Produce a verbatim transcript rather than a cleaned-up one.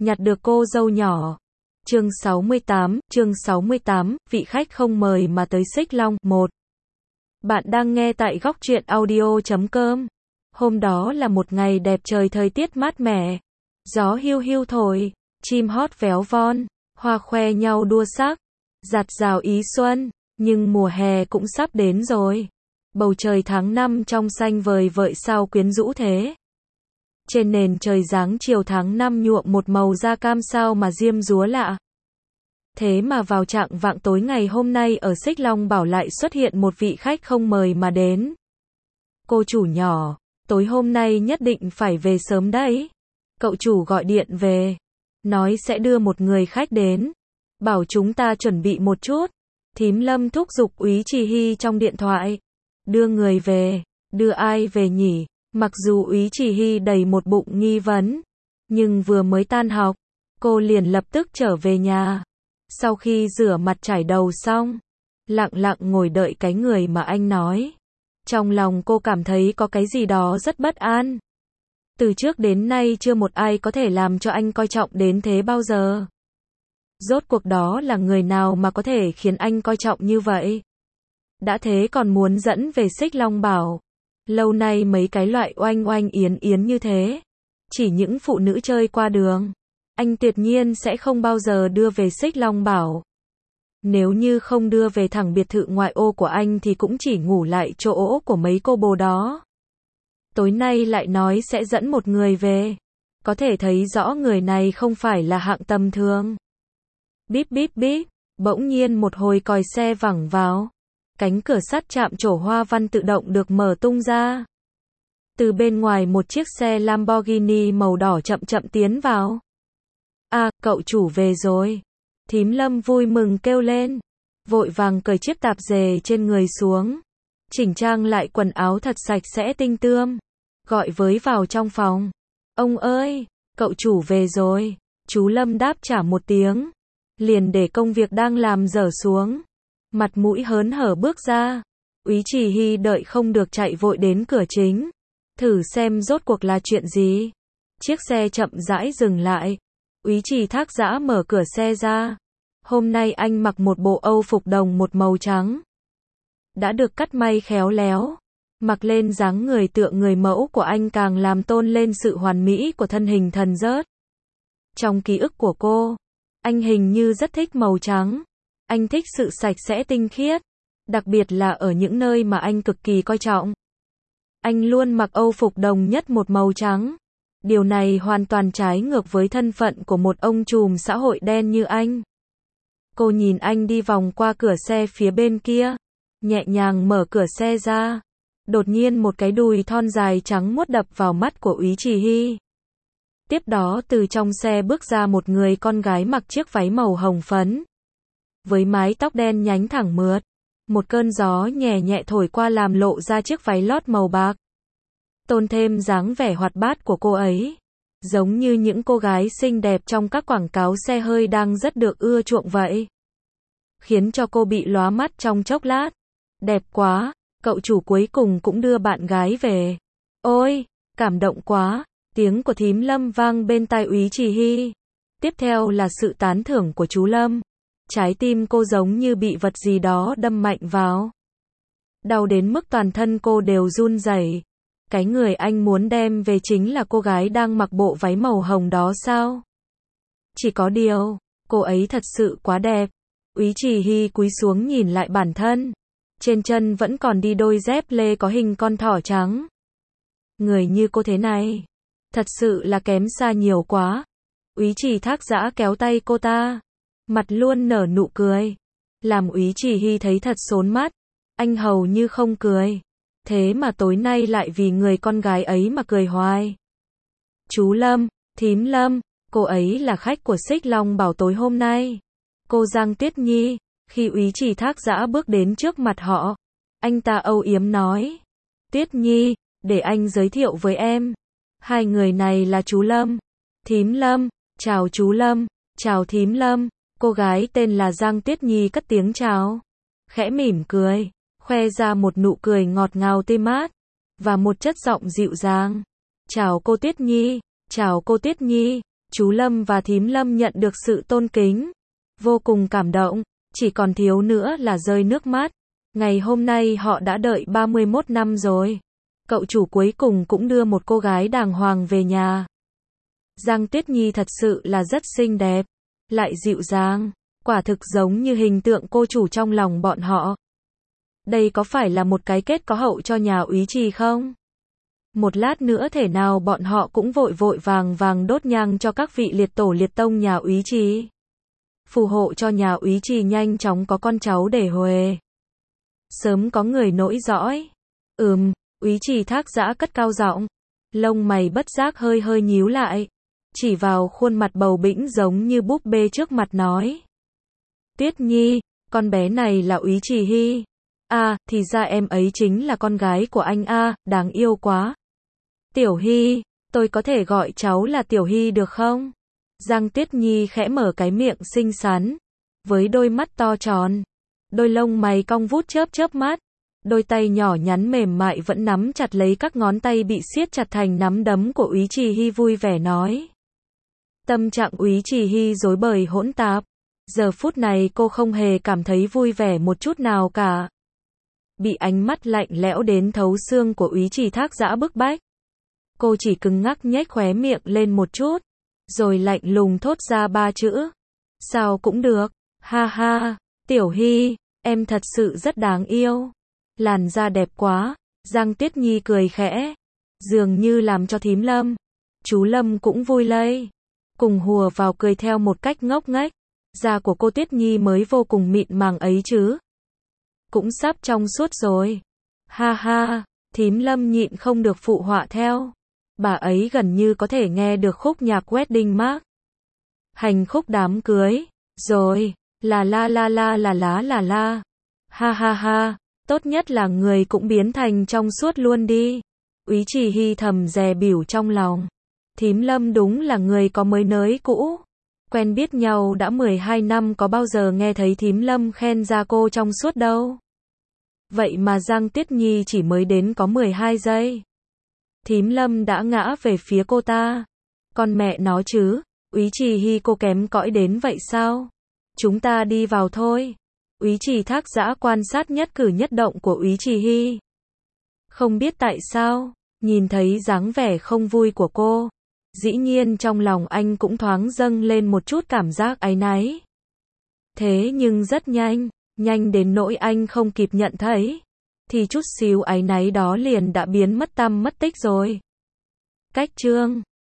nhặt được cô dâu nhỏ. Chương sáu mươi tám, chương sáu mươi tám, vị khách không mời mà tới Xích Long. một. Bạn đang nghe tại góc truyện audio chấm com. Hôm đó là một ngày đẹp trời, thời tiết mát mẻ. Gió hiu hiu thổi, chim hót véo von, hoa khoe nhau đua sắc, rạt rào ý xuân, nhưng mùa hè cũng sắp đến rồi. Bầu trời tháng năm trong xanh vời vợi sao quyến rũ thế. Trên nền trời dáng chiều tháng năm nhuộm một màu da cam sao mà diêm dúa lạ. Thế mà vào trạng vạng tối ngày hôm nay ở Xích Long Bảo lại xuất hiện một vị khách không mời mà đến. Cô chủ nhỏ, tối hôm nay nhất định phải về sớm đấy. Cậu chủ gọi điện về, nói sẽ đưa một người khách đến, bảo chúng ta chuẩn bị một chút. Thím Lâm thúc giục Úy Trì Hy trong điện thoại. Đưa người về, đưa ai về nhỉ? Mặc dù Úy Trì Hy đầy một bụng nghi vấn, nhưng vừa mới tan học, cô liền lập tức trở về nhà. Sau khi rửa mặt chải đầu xong, lặng lặng ngồi đợi cái người mà anh nói. Trong lòng cô cảm thấy có cái gì đó rất bất an. Từ trước đến nay chưa một ai có thể làm cho anh coi trọng đến thế bao giờ. Rốt cuộc đó là người nào mà có thể khiến anh coi trọng như vậy? Đã thế còn muốn dẫn về Xích Long Bảo. Lâu nay mấy cái loại oanh oanh yến yến như thế, chỉ những phụ nữ chơi qua đường, anh tuyệt nhiên sẽ không bao giờ đưa về Xích Long Bảo. Nếu như không đưa về thẳng biệt thự ngoại ô của anh thì cũng chỉ ngủ lại chỗ của mấy cô bồ đó. Tối nay lại nói sẽ dẫn một người về. Có thể thấy rõ người này không phải là hạng tầm thường. Bíp bíp bíp, bỗng nhiên một hồi còi xe vẳng vào. Cánh cửa sắt chạm trổ hoa văn tự động được mở tung ra. Từ bên ngoài một chiếc xe Lamborghini màu đỏ chậm chậm tiến vào. À, cậu chủ về rồi. Thím Lâm vui mừng kêu lên. Vội vàng cởi chiếc tạp dề trên người xuống. Chỉnh trang lại quần áo thật sạch sẽ tinh tươm. Gọi với vào trong phòng. Ông ơi, cậu chủ về rồi. Chú Lâm đáp trả một tiếng. Liền để công việc đang làm dở xuống. Mặt mũi hớn hở bước ra. Úy Trì Hy đợi không được chạy vội đến cửa chính. Thử xem rốt cuộc là chuyện gì. Chiếc xe chậm rãi dừng lại. Úy Trì Thác Dã mở cửa xe ra. Hôm nay anh mặc một bộ âu phục đồng một màu trắng. Đã được cắt may khéo léo. Mặc lên dáng người tựa người mẫu của anh càng làm tôn lên sự hoàn mỹ của thân hình thần rớt. Trong ký ức của cô, anh hình như rất thích màu trắng. Anh thích sự sạch sẽ tinh khiết, đặc biệt là ở những nơi mà anh cực kỳ coi trọng. Anh luôn mặc âu phục đồng nhất một màu trắng. Điều này hoàn toàn trái ngược với thân phận của một ông trùm xã hội đen như anh. Cô nhìn anh đi vòng qua cửa xe phía bên kia, nhẹ nhàng mở cửa xe ra. Đột nhiên một cái đùi thon dài trắng muốt đập vào mắt của Úy Trì Hy. Tiếp đó từ trong xe bước ra một người con gái mặc chiếc váy màu hồng phấn. Với mái tóc đen nhánh thẳng mượt, một cơn gió nhẹ nhẹ thổi qua làm lộ ra chiếc váy lót màu bạc. Tôn thêm dáng vẻ hoạt bát của cô ấy, giống như những cô gái xinh đẹp trong các quảng cáo xe hơi đang rất được ưa chuộng vậy. Khiến cho cô bị lóa mắt trong chốc lát. Đẹp quá, cậu chủ cuối cùng cũng đưa bạn gái về. Ôi, cảm động quá, tiếng của thím Lâm vang bên tai Úy Trì Hy. Tiếp theo là sự tán thưởng của chú Lâm. Trái tim cô giống như bị vật gì đó đâm mạnh vào. Đau đến mức toàn thân cô đều run rẩy. Cái người anh muốn đem về chính là cô gái đang mặc bộ váy màu hồng đó sao? Chỉ có điều, cô ấy thật sự quá đẹp. Úy Trì Hy cúi xuống nhìn lại bản thân. Trên chân vẫn còn đi đôi dép lê có hình con thỏ trắng. Người như cô thế này, thật sự là kém xa nhiều quá. Úy Trì Thác Dã kéo tay cô ta. Mặt luôn nở nụ cười. Làm Úy Trì Hy thấy thật xốn mắt. Anh hầu như không cười. Thế mà tối nay lại vì người con gái ấy mà cười hoài. Chú Lâm, thím Lâm, cô ấy là khách của Xích Long Bảo tối hôm nay. Cô Giang Tuyết Nhi. Khi Úy Trì Thác Dã bước đến trước mặt họ, anh ta âu yếm nói. Tuyết Nhi, để anh giới thiệu với em. Hai người này là chú Lâm, thím Lâm. Chào chú Lâm, chào thím Lâm. Cô gái tên là Giang Tuyết Nhi cất tiếng chào, khẽ mỉm cười, khoe ra một nụ cười ngọt ngào tươi mát, và một chất giọng dịu dàng. Chào cô Tuyết Nhi, chào cô Tuyết Nhi, Chú Lâm và thím Lâm nhận được sự tôn kính, vô cùng cảm động, chỉ còn thiếu nữa là rơi nước mắt. Ngày hôm nay họ đã đợi ba mươi mốt năm rồi. Cậu chủ cuối cùng cũng đưa một cô gái đàng hoàng về nhà. Giang Tuyết Nhi thật sự là rất xinh đẹp, lại dịu dàng, quả thực giống như hình tượng cô chủ trong lòng bọn họ. Đây có phải là một cái kết có hậu cho nhà úy trì không? Một lát nữa thể nào bọn họ cũng vội vội vàng vàng đốt nhang cho các vị liệt tổ liệt tông nhà úy trì. Phù hộ cho nhà úy trì nhanh chóng có con cháu để huề. Sớm có người nối dõi. Ừm, úy trì Thác Dã cất cao giọng, lông mày bất giác hơi hơi nhíu lại, chỉ vào khuôn mặt bầu bĩnh giống như búp bê trước mặt nói. Tuyết Nhi, con bé này là úy trì Hy. À, thì ra em ấy chính là con gái của anh a, đáng yêu quá. Tiểu Hy, tôi có thể gọi cháu là Tiểu Hy được không? Giang Tuyết Nhi khẽ mở cái miệng xinh xắn, với đôi mắt to tròn, đôi lông mày cong vút chớp chớp mắt, đôi tay nhỏ nhắn mềm mại vẫn nắm chặt lấy các ngón tay bị siết chặt thành nắm đấm của úy trì Hy vui vẻ nói. Tâm trạng úy trì Hy rối bời hỗn tạp, giờ phút này cô không hề cảm thấy vui vẻ một chút nào cả. Bị ánh mắt lạnh lẽo đến thấu xương của úy trì Thác Dã bức bách, cô chỉ cứng ngắc nhếch khóe miệng lên một chút, rồi lạnh lùng thốt ra ba chữ. Sao cũng được, ha ha, Tiểu Hy, em thật sự rất đáng yêu. Làn da đẹp quá, Giang Tuyết Nhi cười khẽ, dường như làm cho thím Lâm, chú Lâm cũng vui lây, cùng hùa vào cười theo một cách ngốc nghếch. Da của cô Tuyết Nhi mới vô cùng mịn màng ấy chứ. Cũng sắp trong suốt rồi. Ha ha, thím Lâm nhịn không được phụ họa theo. Bà ấy gần như có thể nghe được khúc nhạc wedding march. Hành khúc đám cưới. Rồi, là la la la là lá là la. Ha ha ha, tốt nhất là người cũng biến thành trong suốt luôn đi. Úy trì Hy thầm dè bỉu trong lòng. Thím Lâm đúng là người có mới nới cũ. Quen biết nhau đã mười hai năm có bao giờ nghe thấy thím Lâm khen ra cô trong suốt đâu. Vậy mà Giang Tuyết Nhi chỉ mới đến có mười hai giây. Thím Lâm đã ngã về phía cô ta. Con mẹ nó chứ, úy trì Hy cô kém cõi đến vậy sao? Chúng ta đi vào thôi. Úy trì Thác Dã quan sát nhất cử nhất động của úy trì Hy. Không biết tại sao, nhìn thấy dáng vẻ không vui của cô, dĩ nhiên trong lòng anh cũng thoáng dâng lên một chút cảm giác áy náy. Thế nhưng rất nhanh, nhanh đến nỗi anh không kịp nhận thấy, thì chút xíu áy náy đó liền đã biến mất tăm mất tích rồi. Cách chương